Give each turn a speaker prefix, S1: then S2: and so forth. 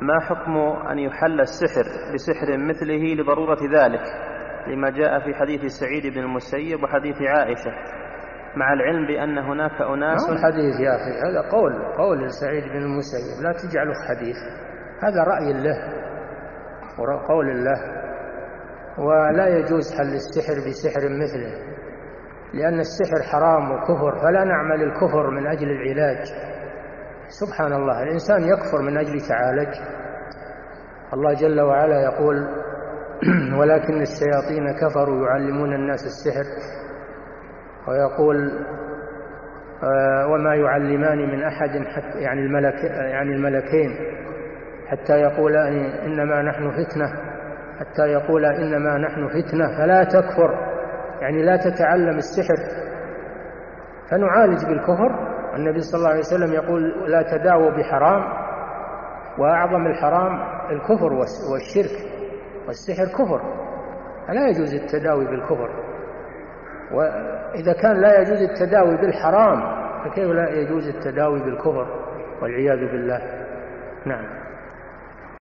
S1: ما حكم أن يحل السحر بسحر مثله لضرورة ذلك، لما جاء في حديث سعيد بن المسيب وحديث عائشة، مع العلم بأن هناك أناس؟
S2: ما هو حديث يا أخي، هذا قول سعيد بن المسيب، لا تجعله حديث، هذا رأي له وقول الله. ولا يجوز حل السحر بسحر مثله، لأن السحر حرام وكفر، فلا نعمل الكفر من أجل العلاج. سبحان الله، الإنسان يكفر من أجل تعالج. الله جل وعلا يقول: ولكن الشياطين كفروا يعلمون الناس السحر، ويقول: وما يعلمان من أحد حتى يعني الملكين حتى يقولا إنما نحن فتنة فلا تكفر، يعني لا تتعلم السحر، فنعالج بالكفر. النبي صلى الله عليه وسلم يقول: لا تداووا بحرام، وأعظم الحرام الكفر والشرك، والسحر كفر، فلا يجوز التداوي بالكفر. وإذا كان لا يجوز التداوي بالحرام، فكيف لا يجوز التداوي بالكفر والعياذ بالله؟ نعم.